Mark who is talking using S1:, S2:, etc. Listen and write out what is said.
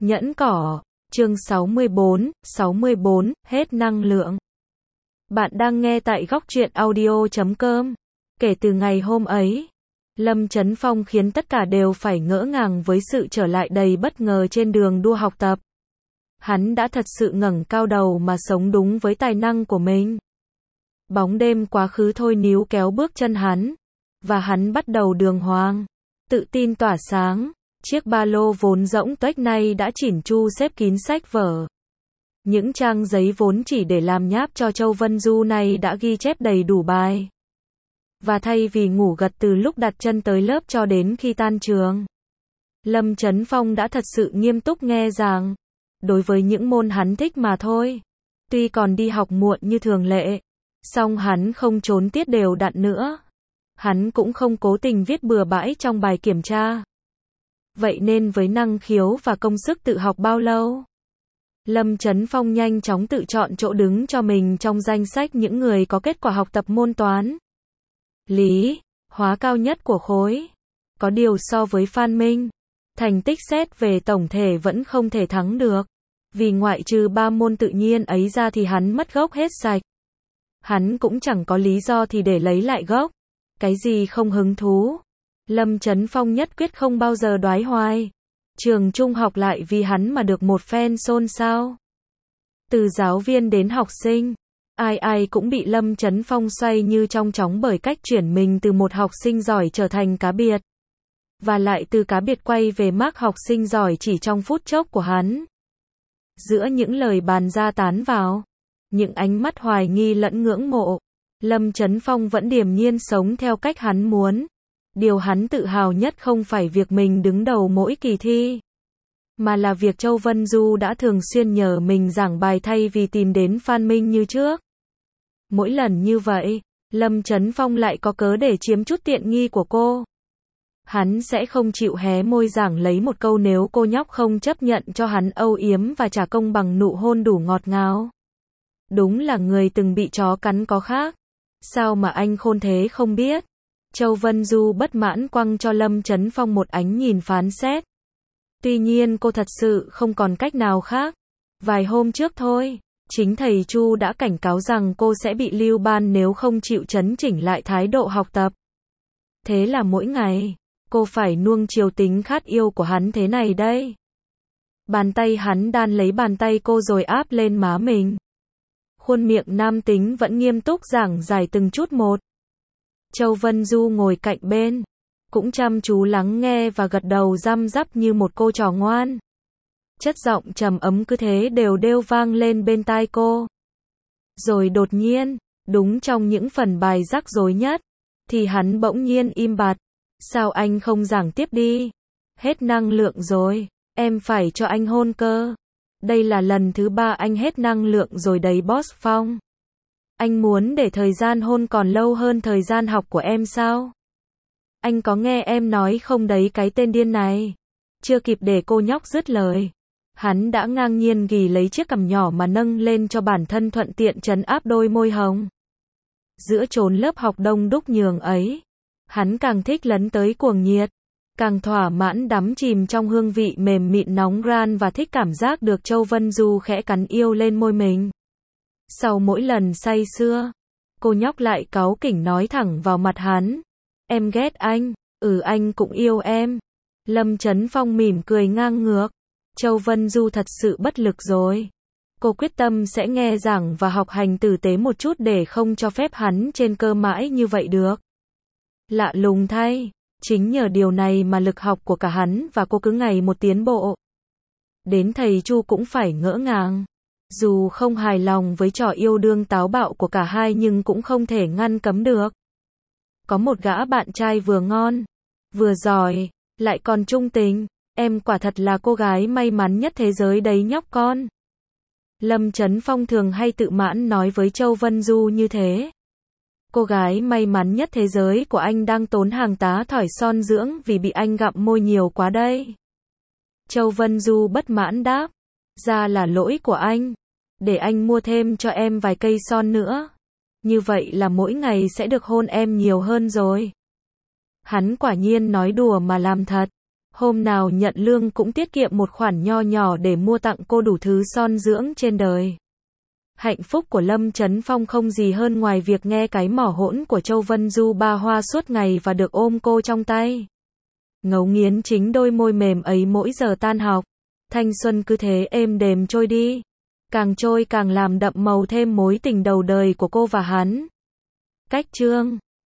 S1: Nhẫn cỏ, chương 64, hết năng lượng. Bạn đang nghe tại góc truyện audio.com. Kể từ ngày hôm ấy, Lâm Chấn Phong khiến tất cả đều phải ngỡ ngàng với sự trở lại đầy bất ngờ trên đường đua học tập. Hắn đã thật sự ngẩng cao đầu mà sống đúng với tài năng của mình. Bóng đêm quá khứ thôi níu kéo bước chân hắn, và hắn bắt đầu đường hoàng, tự tin tỏa sáng. Chiếc ba lô vốn rỗng tuếch nay đã chỉn chu xếp kín sách vở. Những trang giấy vốn chỉ để làm nháp cho Châu Vân Du này đã ghi chép đầy đủ bài. Và thay vì ngủ gật từ lúc đặt chân tới lớp cho đến khi tan trường, Lâm Chấn Phong đã thật sự nghiêm túc nghe giảng. Đối với những môn hắn thích mà thôi. Tuy còn đi học muộn như thường lệ, song hắn không trốn tiết đều đặn nữa. Hắn cũng không cố tình viết bừa bãi trong bài kiểm tra. Vậy nên với năng khiếu và công sức tự học bao lâu, Lâm Chấn Phong nhanh chóng tự chọn chỗ đứng cho mình trong danh sách những người có kết quả học tập môn toán, lý, hóa cao nhất của khối. Có điều so với Phan Minh, thành tích xét về tổng thể vẫn không thể thắng được. Vì ngoại trừ 3 môn tự nhiên ấy ra thì hắn mất gốc hết sạch. Hắn cũng chẳng có lý do thì để lấy lại gốc. Cái gì không hứng thú, Lâm Chấn Phong nhất quyết không bao giờ đoái hoài. Trường trung học lại vì hắn mà được một phen xôn xao. Từ giáo viên đến học sinh, ai ai cũng bị Lâm Chấn Phong xoay như trong chóng bởi cách chuyển mình từ một học sinh giỏi trở thành cá biệt. Và lại từ cá biệt quay về mác học sinh giỏi chỉ trong phút chốc của hắn. Giữa những lời bàn ra tán vào, những ánh mắt hoài nghi lẫn ngưỡng mộ, Lâm Chấn Phong vẫn điềm nhiên sống theo cách hắn muốn. Điều hắn tự hào nhất không phải việc mình đứng đầu mỗi kỳ thi, mà là việc Châu Vân Du đã thường xuyên nhờ mình giảng bài thay vì tìm đến Phan Minh như trước. Mỗi lần như vậy, Lâm Chấn Phong lại có cớ để chiếm chút tiện nghi của cô. Hắn sẽ không chịu hé môi giảng lấy một câu nếu cô nhóc không chấp nhận cho hắn âu yếm và trả công bằng nụ hôn đủ ngọt ngào. Đúng là người từng bị chó cắn có khác. Sao mà anh khôn thế không biết? Châu Vân Du bất mãn quăng cho Lâm Chấn Phong một ánh nhìn phán xét. Tuy nhiên cô thật sự không còn cách nào khác. Vài hôm trước thôi, chính thầy Chu đã cảnh cáo rằng cô sẽ bị lưu ban nếu không chịu chấn chỉnh lại thái độ học tập. Thế là mỗi ngày, cô phải nuông chiều tính khát yêu của hắn thế này đây. Bàn tay hắn đan lấy bàn tay cô rồi áp lên má mình. Khuôn miệng nam tính vẫn nghiêm túc giảng giải từng chút một. Châu Vân Du ngồi cạnh bên, cũng chăm chú lắng nghe và gật đầu răm rắp như một cô trò ngoan. Chất giọng trầm ấm cứ thế đều đều vang lên bên tai cô. Rồi đột nhiên, đúng trong những phần bài rắc rối nhất, thì hắn bỗng nhiên im bặt. Sao anh không giảng tiếp đi? Hết năng lượng rồi, em phải cho anh hôn cơ. Đây là lần thứ 3 anh hết năng lượng rồi đấy Boss Phong. Anh muốn để thời gian hôn còn lâu hơn thời gian học của em sao? Anh có nghe em nói không đấy cái tên điên này? Chưa kịp để cô nhóc dứt lời, hắn đã ngang nhiên ghì lấy chiếc cằm nhỏ mà nâng lên cho bản thân thuận tiện trấn áp đôi môi hồng. Giữa chốn lớp học đông đúc nhường ấy, hắn càng thích lấn tới cuồng nhiệt, càng thỏa mãn đắm chìm trong hương vị mềm mịn nóng ran và thích cảm giác được Châu Vân Du khẽ cắn yêu lên môi mình. Sau mỗi lần say sưa, cô nhóc lại cáu kỉnh nói thẳng vào mặt hắn. Em ghét anh, anh cũng yêu em. Lâm Chấn Phong mỉm cười ngang ngược. Châu Vân Du thật sự bất lực rồi. Cô quyết tâm sẽ nghe giảng và học hành tử tế một chút để không cho phép hắn trên cơ mãi như vậy được. Lạ lùng thay, chính nhờ điều này mà lực học của cả hắn và cô cứ ngày một tiến bộ. Đến thầy Chu cũng phải ngỡ ngàng. Dù không hài lòng với trò yêu đương táo bạo của cả hai nhưng cũng không thể ngăn cấm được. Có một gã bạn trai vừa ngon, vừa giỏi, lại còn trung tình. Em quả thật là cô gái may mắn nhất thế giới đấy nhóc con. Lâm Chấn Phong thường hay tự mãn nói với Châu Vân Du như thế. Cô gái may mắn nhất thế giới của anh đang tốn hàng tá thỏi son dưỡng vì bị anh gặm môi nhiều quá đây. Châu Vân Du bất mãn đáp. Ra là lỗi của anh. Để anh mua thêm cho em vài cây son nữa. Như vậy là mỗi ngày sẽ được hôn em nhiều hơn rồi. Hắn quả nhiên nói đùa mà làm thật. Hôm nào nhận lương cũng tiết kiệm một khoản nho nhỏ để mua tặng cô đủ thứ son dưỡng trên đời. Hạnh phúc của Lâm Chấn Phong không gì hơn ngoài việc nghe cái mỏ hỗn của Châu Vân Du ba hoa suốt ngày và được ôm cô trong tay. Ngấu nghiến chính đôi môi mềm ấy mỗi giờ tan học. Thanh xuân cứ thế êm đềm trôi đi. Càng trôi càng làm đậm màu thêm mối tình đầu đời của cô và hắn. Cách chương